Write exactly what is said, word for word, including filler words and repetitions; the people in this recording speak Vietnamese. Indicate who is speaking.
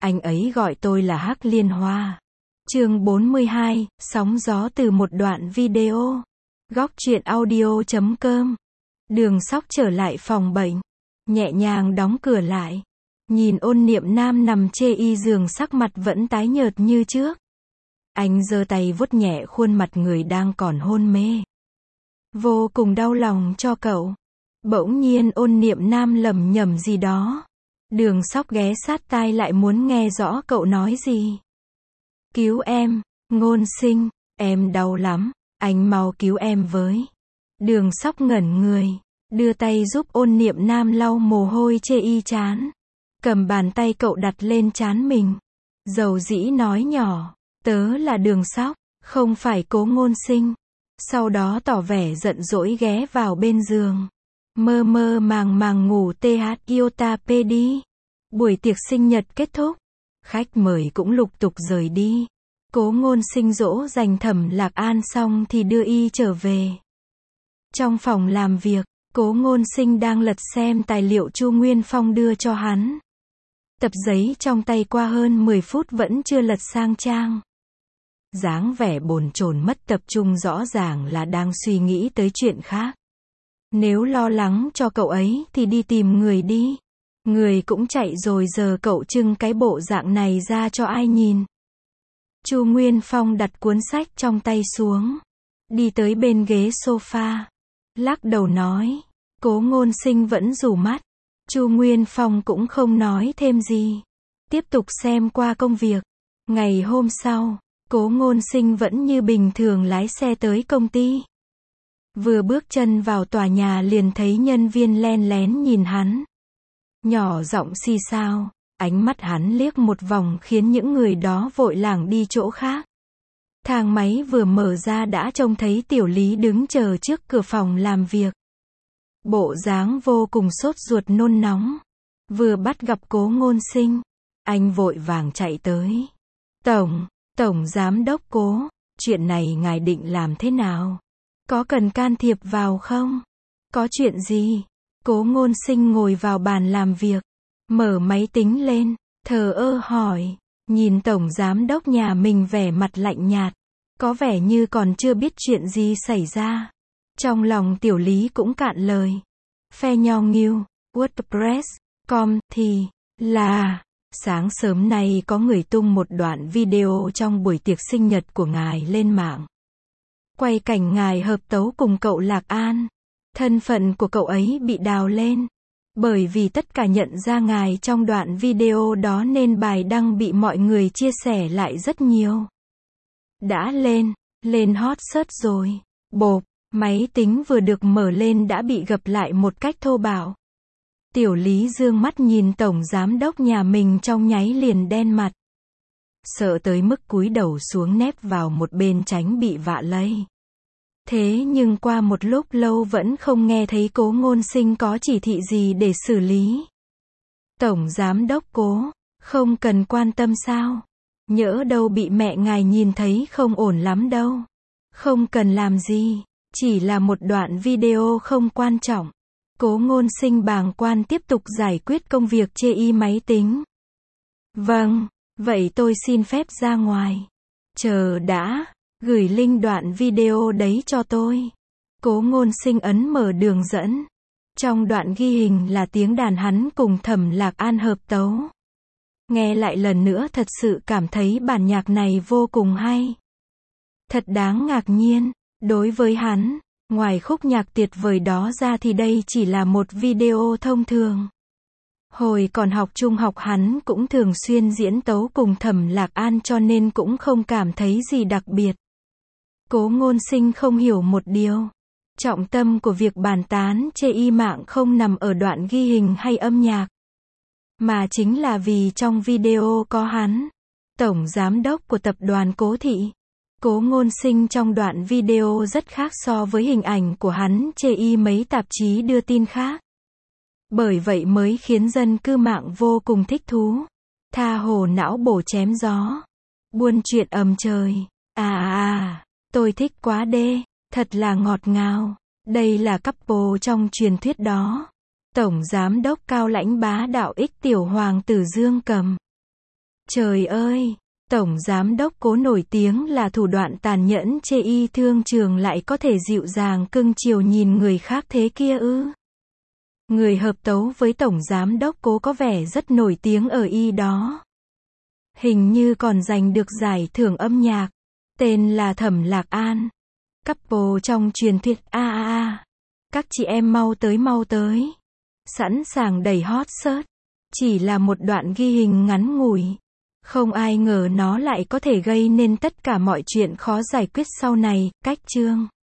Speaker 1: Anh ấy gọi tôi là Hắc Liên Hoa. Chương bốn mươi hai, sóng gió từ một đoạn video. Góc truyện audio chấm com. Đường Sóc trở lại phòng bệnh, nhẹ nhàng đóng cửa lại. Nhìn Ôn Niệm Nam nằm chê y giường, sắc mặt vẫn tái nhợt như trước. Anh giơ tay vuốt nhẹ khuôn mặt người đang còn hôn mê. Vô cùng đau lòng cho cậu. Bỗng nhiên Ôn Niệm Nam lẩm nhẩm gì đó. Đường Sóc ghé sát tai lại muốn nghe rõ cậu nói gì. Cứu em, Ngôn Sinh, em đau lắm, anh mau cứu em với. Đường Sóc ngẩn người, đưa tay giúp Ôn Niệm Nam lau mồ hôi chê y trán. Cầm bàn tay cậu đặt lên trán mình. Dầu dĩ nói nhỏ, tớ là Đường Sóc, không phải Cố Ngôn Sinh. Sau đó tỏ vẻ giận dỗi ghé vào bên giường. Mơ mơ màng màng ngủ th iota p đi. Buổi tiệc sinh nhật kết thúc. Khách mời cũng lục tục rời đi. Cố Ngôn Sinh dỗ dành Thẩm Lạc An xong thì đưa y trở về. Trong phòng làm việc, Cố Ngôn Sinh đang lật xem tài liệu Chu Nguyên Phong đưa cho hắn. Tập giấy trong tay qua hơn mười phút vẫn chưa lật sang trang. Dáng vẻ bồn chồn mất tập trung rõ ràng là đang suy nghĩ tới chuyện khác. Nếu lo lắng cho cậu ấy thì đi tìm người đi. Người cũng chạy rồi, giờ cậu trưng cái bộ dạng này ra cho ai nhìn. Chu Nguyên Phong đặt cuốn sách trong tay xuống. Đi tới bên ghế sofa. Lắc đầu nói. Cố Ngôn Sinh vẫn rủ mắt. Chu Nguyên Phong cũng không nói thêm gì. Tiếp tục xem qua công việc. Ngày hôm sau, Cố Ngôn Sinh vẫn như bình thường lái xe tới công ty. Vừa bước chân vào tòa nhà liền thấy nhân viên len lén nhìn hắn. Nhỏ giọng xì xào, ánh mắt hắn liếc một vòng khiến những người đó vội lảng đi chỗ khác. Thang máy vừa mở ra đã trông thấy Tiểu Lý đứng chờ trước cửa phòng làm việc. Bộ dáng vô cùng sốt ruột nôn nóng. Vừa bắt gặp Cố Ngôn Sinh, anh vội vàng chạy tới. Tổng, Tổng Giám Đốc Cố, chuyện này ngài định làm thế nào? Có cần can thiệp vào không? Có chuyện gì? Cố Ngôn Sinh ngồi vào bàn làm việc, mở máy tính lên, thờ ơ hỏi, nhìn Tổng Giám Đốc nhà mình vẻ mặt lạnh nhạt, có vẻ như còn chưa biết chuyện gì xảy ra. Trong lòng Tiểu Lý cũng cạn lời. Phe nho nghiêu, WordPress, com, thì, là, sáng sớm nay có người tung một đoạn video trong buổi tiệc sinh nhật của ngài lên mạng. Quay cảnh ngài hợp tấu cùng cậu Lạc An. Thân phận của cậu ấy bị đào lên. Bởi vì tất cả nhận ra ngài trong đoạn video đó nên bài đăng bị mọi người chia sẻ lại rất nhiều. Đã lên, lên hot search rồi. Bộp, máy tính vừa được mở lên đã bị gập lại một cách thô bạo. Tiểu Lý dương mắt nhìn Tổng Giám Đốc nhà mình trong nháy liền đen mặt. Sợ tới mức cúi đầu xuống nép vào một bên tránh bị vạ lây. Thế nhưng qua một lúc lâu vẫn không nghe thấy Cố Ngôn Sinh có chỉ thị gì để xử lý. Tổng Giám Đốc Cố, không cần quan tâm sao? Nhỡ đâu bị mẹ ngài nhìn thấy không ổn lắm đâu. Không cần làm gì, chỉ là một đoạn video không quan trọng. Cố Ngôn Sinh bàng quan tiếp tục giải quyết công việc chê y máy tính. Vâng, vậy tôi xin phép ra ngoài. Chờ đã. Gửi link đoạn video đấy cho tôi. Cố Ngôn Sinh ấn mở đường dẫn. Trong đoạn ghi hình là tiếng đàn hắn cùng Thẩm Lạc An hợp tấu. Nghe lại lần nữa thật sự cảm thấy bản nhạc này vô cùng hay. Thật đáng ngạc nhiên, đối với hắn, ngoài khúc nhạc tuyệt vời đó ra thì đây chỉ là một video thông thường. Hồi còn học trung học hắn cũng thường xuyên diễn tấu cùng Thẩm Lạc An cho nên cũng không cảm thấy gì đặc biệt. Cố Ngôn Sinh không hiểu một điều. Trọng tâm của việc bàn tán chê y mạng không nằm ở đoạn ghi hình hay âm nhạc. Mà chính là vì trong video có hắn, Tổng Giám Đốc của tập đoàn Cố Thị. Cố Ngôn Sinh trong đoạn video rất khác so với hình ảnh của hắn chê y mấy tạp chí đưa tin khác. Bởi vậy mới khiến dân cư mạng vô cùng thích thú. Tha hồ não bổ chém gió. Buôn chuyện ầm trời. À à. Tôi thích quá đê, thật là ngọt ngào. Đây là couple trong truyền thuyết đó. Tổng Giám Đốc cao lãnh bá đạo ích tiểu hoàng tử Dương Cầm. Trời ơi! Tổng giám đốc Cố nổi tiếng là thủ đoạn tàn nhẫn chê y thương trường lại có thể dịu dàng cưng chiều nhìn người khác thế kia ư? Người hợp tấu với Tổng giám đốc Cố có vẻ rất nổi tiếng ở y đó. Hình như còn giành được giải thưởng âm nhạc. Tên là Thẩm Lạc An. Couple trong truyền thuyết a a a. Các chị em mau tới mau tới. Sẵn sàng đẩy hot search. Chỉ là một đoạn ghi hình ngắn ngủi. Không ai ngờ nó lại có thể gây nên tất cả mọi chuyện khó giải quyết sau này. Cách chương